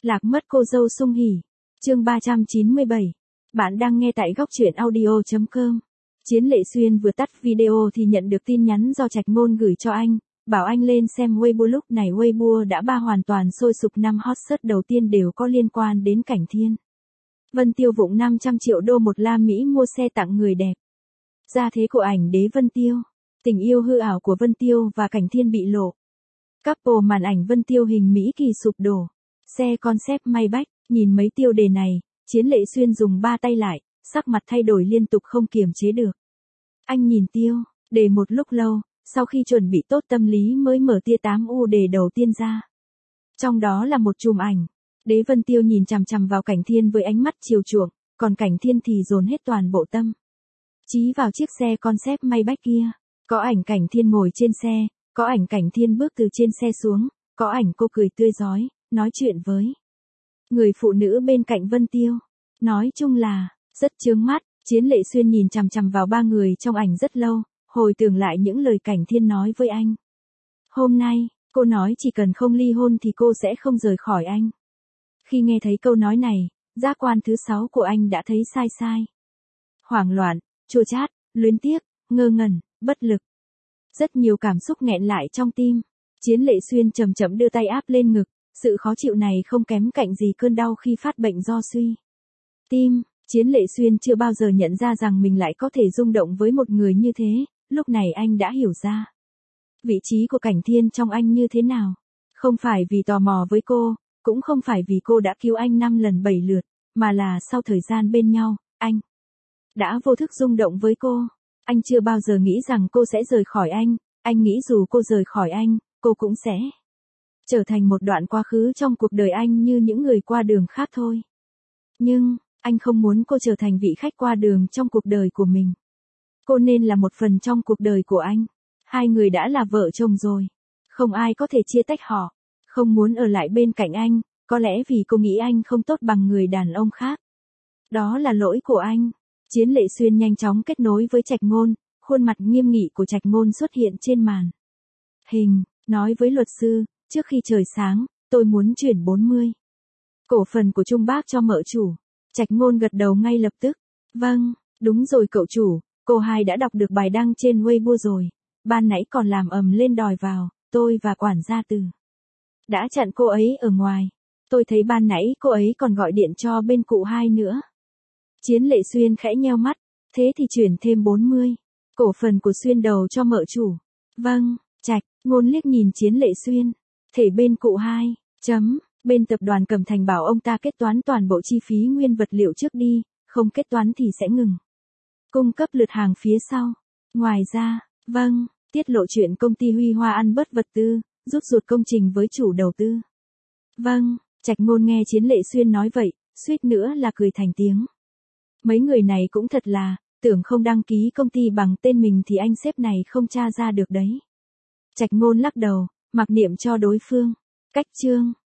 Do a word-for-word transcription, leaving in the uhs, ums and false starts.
Lạc mất cô dâu sung hỉ. Chương ba trăm chín mươi bảy. Bạn đang nghe tại góc truyện audio chấm com. Chiến Lệ Xuyên vừa tắt video thì nhận được tin nhắn do Trạch Ngôn gửi cho anh, bảo anh lên xem Weibo. Lúc này Weibo đã ba hoàn toàn sôi sục, năm hot search đầu tiên đều có liên quan đến Cảnh Thiên. Vân Tiêu vụng năm trăm triệu đô một la Mỹ mua xe tặng người đẹp. Gia thế của ảnh đế Vân Tiêu. Tình yêu hư ảo của Vân Tiêu và Cảnh Thiên bị lộ. Couple màn ảnh Vân Tiêu hình Mỹ Kỳ sụp đổ. Xe concept Maybach, nhìn mấy tiêu đề này, Chiến Lệ Xuyên dùng ba tay lại, sắc mặt thay đổi liên tục không kiềm chế được. Anh nhìn tiêu đề một lúc lâu, sau khi chuẩn bị tốt tâm lý mới mở tia tám u đề đầu tiên ra. Trong đó là một chùm ảnh. Đế Vân Tiêu nhìn chằm chằm vào Cảnh Thiên với ánh mắt chiều chuộng, còn Cảnh Thiên thì dồn hết toàn bộ tâm chí vào chiếc xe concept Maybach kia. Có ảnh Cảnh Thiên ngồi trên xe, có ảnh Cảnh Thiên bước từ trên xe xuống, có ảnh cô cười tươi rói, nói chuyện với người phụ nữ bên cạnh Vân Tiêu. Nói chung là rất chướng mắt. Chiến Lệ Xuyên nhìn chằm chằm vào ba người trong ảnh rất lâu, hồi tưởng lại những lời Cảnh Thiên nói với anh. Hôm nay, cô nói chỉ cần không ly hôn thì cô sẽ không rời khỏi anh. Khi nghe thấy câu nói này, giác quan thứ sáu của anh đã thấy sai sai. Hoảng loạn, chua chát, luyến tiếc, ngơ ngẩn, bất lực. Rất nhiều cảm xúc nghẹn lại trong tim. Chiến Lệ Xuyên chậm chậm đưa tay áp lên ngực, sự khó chịu này không kém cạnh gì cơn đau khi phát bệnh do suy tim. Chiến Lệ Xuyên chưa bao giờ nhận ra rằng mình lại có thể rung động với một người như thế, lúc này anh đã hiểu ra vị trí của Cảnh Thiên trong anh như thế nào. Không phải vì tò mò với cô, cũng không phải vì cô đã cứu anh năm lần bảy lượt, mà là sau thời gian bên nhau, anh đã vô thức rung động với cô. Anh chưa bao giờ nghĩ rằng cô sẽ rời khỏi anh, anh nghĩ dù cô rời khỏi anh, cô cũng sẽ trở thành một đoạn quá khứ trong cuộc đời anh như những người qua đường khác thôi. Nhưng, anh không muốn cô trở thành vị khách qua đường trong cuộc đời của mình. Cô nên là một phần trong cuộc đời của anh. Hai người đã là vợ chồng rồi. Không ai có thể chia tách họ. Không muốn ở lại bên cạnh anh, có lẽ vì cô nghĩ anh không tốt bằng người đàn ông khác. Đó là lỗi của anh. Chiến Lệ Xuyên nhanh chóng kết nối với Trạch Ngôn, khuôn mặt nghiêm nghị của Trạch Ngôn xuất hiện trên màn hình, nói với luật sư, trước khi trời sáng, tôi muốn chuyển bốn mươi cổ phần của Trung Bác cho mợ chủ. Trạch Ngôn gật đầu ngay lập tức. Vâng, đúng rồi cậu chủ, cô hai đã đọc được bài đăng trên Weibo rồi. Ban nãy còn làm ầm lên đòi vào, tôi và quản gia Từ đã chặn cô ấy ở ngoài. Tôi thấy ban nãy cô ấy còn gọi điện cho bên cụ hai nữa. Chiến Lệ Xuyên khẽ nheo mắt, thế thì chuyển thêm bốn mươi cổ phần của Xuyên đầu cho mợ chủ. Vâng, Trạch Ngôn liếc nhìn Chiến Lệ Xuyên. Thể bên cụ hai, chấm. Bên tập đoàn Cẩm Thành bảo ông ta kết toán toàn bộ chi phí nguyên vật liệu trước đi, không kết toán thì sẽ ngừng cung cấp lượt hàng phía sau. Ngoài ra, vâng, tiết lộ chuyện công ty Huy Hoa ăn bớt vật tư, rút ruột công trình với chủ đầu tư. Vâng, Trạch Ngôn nghe Chiến Lệ Xuyên nói vậy, suýt nữa là cười thành tiếng. Mấy người này cũng thật là, tưởng không đăng ký công ty bằng tên mình thì anh sếp này không tra ra được đấy. Trạch Ngôn lắc đầu, mặc niệm cho đối phương. Cách chương